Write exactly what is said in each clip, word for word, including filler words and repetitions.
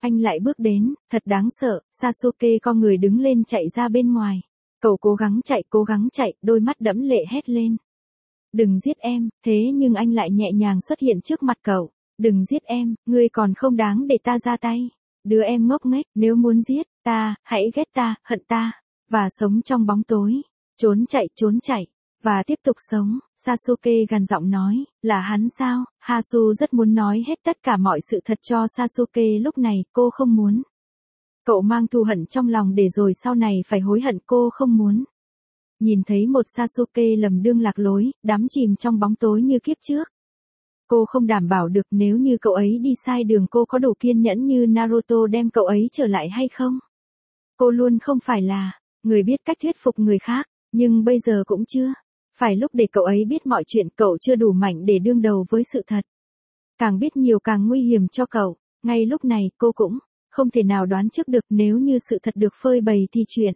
Anh lại bước đến, thật đáng sợ, Sasuke co người đứng lên chạy ra bên ngoài. Cậu cố gắng chạy, cố gắng chạy, đôi mắt đẫm lệ hét lên. Đừng giết em, thế nhưng anh lại nhẹ nhàng xuất hiện trước mặt cậu. Đừng giết em, ngươi còn không đáng để ta ra tay. Đứa em ngốc nghếch, nếu muốn giết ta, hãy ghét ta, hận ta, và sống trong bóng tối. Trốn chạy, trốn chạy, và tiếp tục sống. Sasuke gằn giọng nói, là hắn sao? Hasu rất muốn nói hết tất cả mọi sự thật cho Sasuke lúc này, cô không muốn. Cậu mang thù hận trong lòng để rồi sau này phải hối hận, cô không muốn. Nhìn thấy một Sasuke lầm đương lạc lối, đắm chìm trong bóng tối như kiếp trước. Cô không đảm bảo được nếu như cậu ấy đi sai đường cô có đủ kiên nhẫn như Naruto đem cậu ấy trở lại hay không. Cô luôn không phải là người biết cách thuyết phục người khác, nhưng bây giờ cũng chưa. Phải lúc để cậu ấy biết mọi chuyện, cậu chưa đủ mạnh để đương đầu với sự thật. Càng biết nhiều càng nguy hiểm cho cậu. Ngay lúc này cô cũng không thể nào đoán trước được nếu như sự thật được phơi bày thì chuyện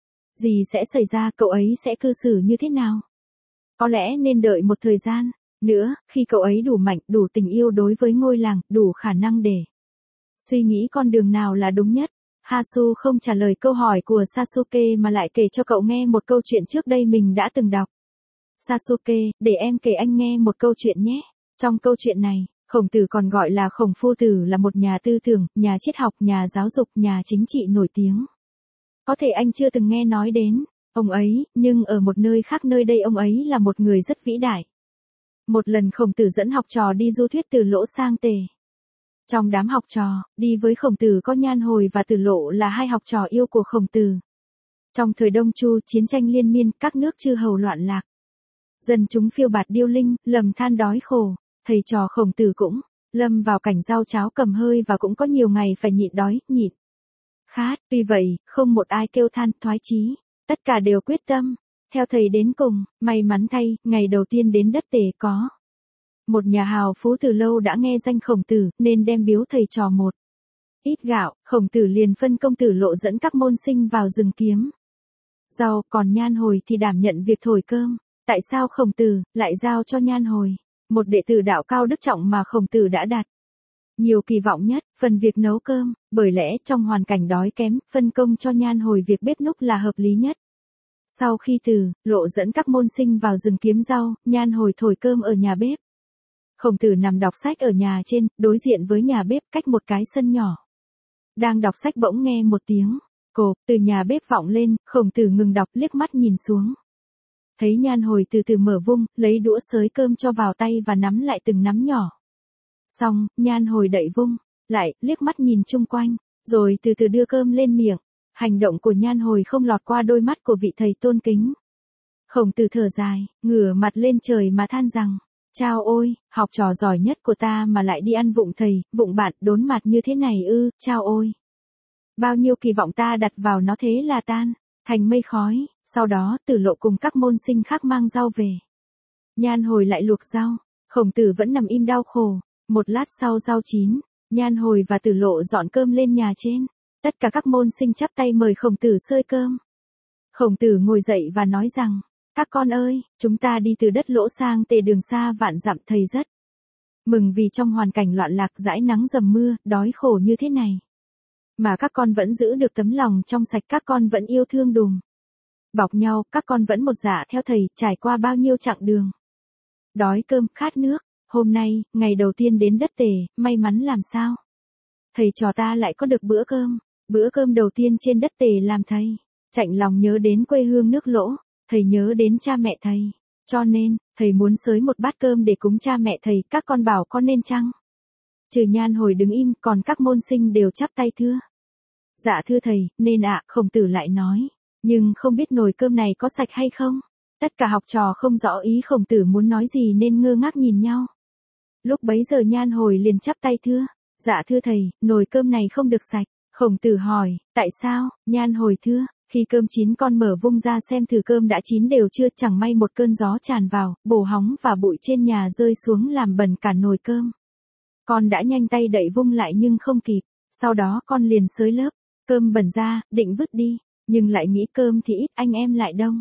gì sẽ xảy ra, cậu ấy sẽ cư xử như thế nào. Có lẽ nên đợi một thời gian nữa, khi cậu ấy đủ mạnh, đủ tình yêu đối với ngôi làng, đủ khả năng để suy nghĩ con đường nào là đúng nhất. Hasu không trả lời câu hỏi của Sasuke mà lại kể cho cậu nghe một câu chuyện trước đây mình đã từng đọc. Sasuke, để em kể anh nghe một câu chuyện nhé. Trong câu chuyện này, Khổng Tử còn gọi là Khổng Phu Tử là một nhà tư tưởng, nhà triết học, nhà giáo dục, nhà chính trị nổi tiếng. Có thể anh chưa từng nghe nói đến ông ấy, nhưng ở một nơi khác, nơi đây ông ấy là một người rất vĩ đại. Một lần Khổng Tử dẫn học trò đi du thuyết Từ Lỗ sang Tề. Trong đám học trò, đi với Khổng Tử có Nhan Hồi và Từ Lộ là hai học trò yêu của Khổng Tử. Trong thời Đông Chu, chiến tranh liên miên, các nước chư hầu loạn lạc. Dân chúng phiêu bạt điêu linh, lầm than đói khổ, thầy trò Khổng Tử cũng lâm vào cảnh dao cháo cầm hơi và cũng có nhiều ngày phải nhịn đói, nhịn khát. Tuy vậy, không một ai kêu than thoái chí, tất cả đều quyết tâm theo thầy đến cùng. May mắn thay, ngày đầu tiên đến đất Tề có một nhà hào phú từ lâu đã nghe danh Khổng Tử, nên đem biếu thầy trò một ít gạo. Khổng Tử liền phân công Tử Lộ dẫn các môn sinh vào rừng kiếm rau, còn Nhan Hồi thì đảm nhận việc thổi cơm. Tại sao Khổng Tử lại giao cho Nhan Hồi, một đệ tử đạo cao đức trọng mà Khổng Tử đã đặt nhiều kỳ vọng nhất, phần việc nấu cơm? Bởi lẽ trong hoàn cảnh đói kém, phân công cho Nhan Hồi việc bếp núc là hợp lý nhất. Sau khi Từ Lộ dẫn các môn sinh vào rừng kiếm rau, Nhan Hồi thổi cơm ở nhà bếp. Khổng Tử nằm đọc sách ở nhà trên, đối diện với nhà bếp, cách một cái sân nhỏ. Đang đọc sách bỗng nghe một tiếng cộp từ nhà bếp vọng lên. Khổng Tử ngừng đọc, liếc mắt nhìn xuống. Thấy Nhan Hồi từ từ mở vung, lấy đũa xới cơm cho vào tay và nắm lại từng nắm nhỏ. Xong, Nhan Hồi đậy vung lại, liếc mắt nhìn chung quanh, rồi từ từ đưa cơm lên miệng. Hành động của Nhan Hồi không lọt qua đôi mắt của vị thầy tôn kính. Khổng Tử thở dài, ngửa mặt lên trời mà than rằng, chao ôi, học trò giỏi nhất của ta mà lại đi ăn vụng thầy, vụng bạn, đốn mặt như thế này ư, chao ôi. Bao nhiêu kỳ vọng ta đặt vào nó thế là tan thành mây khói. Sau đó, Tử Lộ cùng các môn sinh khác mang rau về. Nhan Hồi lại luộc rau, Khổng Tử vẫn nằm im đau khổ. Một lát sau rau chín, Nhan Hồi và Tử Lộ dọn cơm lên nhà trên. Tất cả các môn sinh chắp tay mời Khổng Tử xơi cơm. Khổng Tử ngồi dậy và nói rằng, các con ơi, chúng ta đi từ đất Lỗ sang Tề đường xa vạn dặm, thầy rất mừng vì trong hoàn cảnh loạn lạc, dãi nắng dầm mưa, đói khổ như thế này, mà các con vẫn giữ được tấm lòng trong sạch, các con vẫn yêu thương đùm bọc nhau, các con vẫn một dạ theo thầy, trải qua bao nhiêu chặng đường đói cơm khát nước. Hôm nay, ngày đầu tiên đến đất Tề, may mắn làm sao thầy trò ta lại có được bữa cơm, bữa cơm đầu tiên trên đất Tề làm thầy chạnh lòng nhớ đến quê hương nước Lỗ, thầy nhớ đến cha mẹ thầy, cho nên thầy muốn xới một bát cơm để cúng cha mẹ thầy, các con bảo có nên chăng? Trừ Nhan Hồi đứng im, còn các môn sinh đều chắp tay thưa. Dạ thưa thầy, nên ạ. Khổng Tử lại nói, nhưng không biết nồi cơm này có sạch hay không? Tất cả học trò không rõ ý Khổng Tử muốn nói gì nên ngơ ngác nhìn nhau. Lúc bấy giờ Nhan Hồi liền chắp tay thưa, dạ thưa thầy, nồi cơm này không được sạch. Khổng Tử hỏi, tại sao? Nhan Hồi thưa, khi cơm chín con mở vung ra xem thử cơm đã chín đều chưa, chẳng may một cơn gió tràn vào, bồ hóng và bụi trên nhà rơi xuống làm bẩn cả nồi cơm. Con đã nhanh tay đậy vung lại nhưng không kịp, sau đó con liền xới lớp cơm bẩn ra, định vứt đi, nhưng lại nghĩ cơm thì ít, anh em lại đông.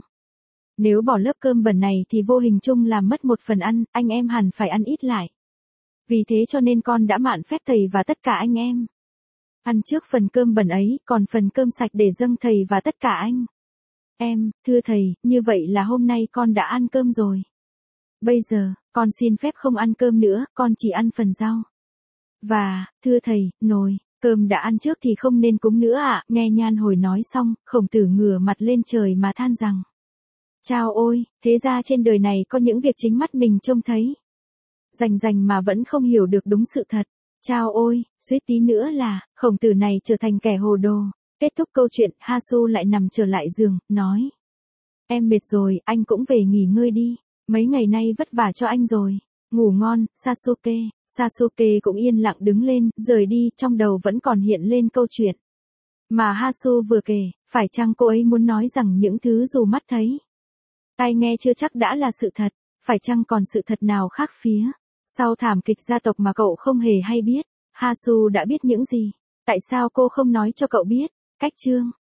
Nếu bỏ lớp cơm bẩn này thì vô hình chung làm mất một phần ăn, anh em hẳn phải ăn ít lại. Vì thế cho nên con đã mạn phép thầy và tất cả anh em. Ăn trước phần cơm bẩn ấy, còn phần cơm sạch để dâng thầy và tất cả anh. Em, thưa thầy, như vậy là hôm nay con đã ăn cơm rồi. Bây giờ, con xin phép không ăn cơm nữa, con chỉ ăn phần rau. Và, thưa thầy, nồi, cơm đã ăn trước thì không nên cúng nữa ạ. Nghe Nhan Hồi nói xong, Khổng Tử ngửa mặt lên trời mà than rằng. Chao ôi, thế ra trên đời này có những việc chính mắt mình trông thấy. Rành rành mà vẫn không hiểu được đúng sự thật. Chao ôi, suýt tí nữa là, Khổng Tử này trở thành kẻ hồ đồ. Kết thúc câu chuyện, Hasu lại nằm trở lại giường, nói. Em mệt rồi, anh cũng về nghỉ ngơi đi. Mấy ngày nay vất vả cho anh rồi. Ngủ ngon, Sasuke. Sasuke cũng yên lặng đứng lên, rời đi, trong đầu vẫn còn hiện lên câu chuyện. Mà Hasu vừa kể, phải chăng cô ấy muốn nói rằng những thứ dù mắt thấy, tai nghe chưa chắc đã là sự thật, phải chăng còn sự thật nào khác phía. Sau thảm kịch gia tộc mà cậu không hề hay biết, Hasu đã biết những gì? Tại sao cô không nói cho cậu biết? Cách chương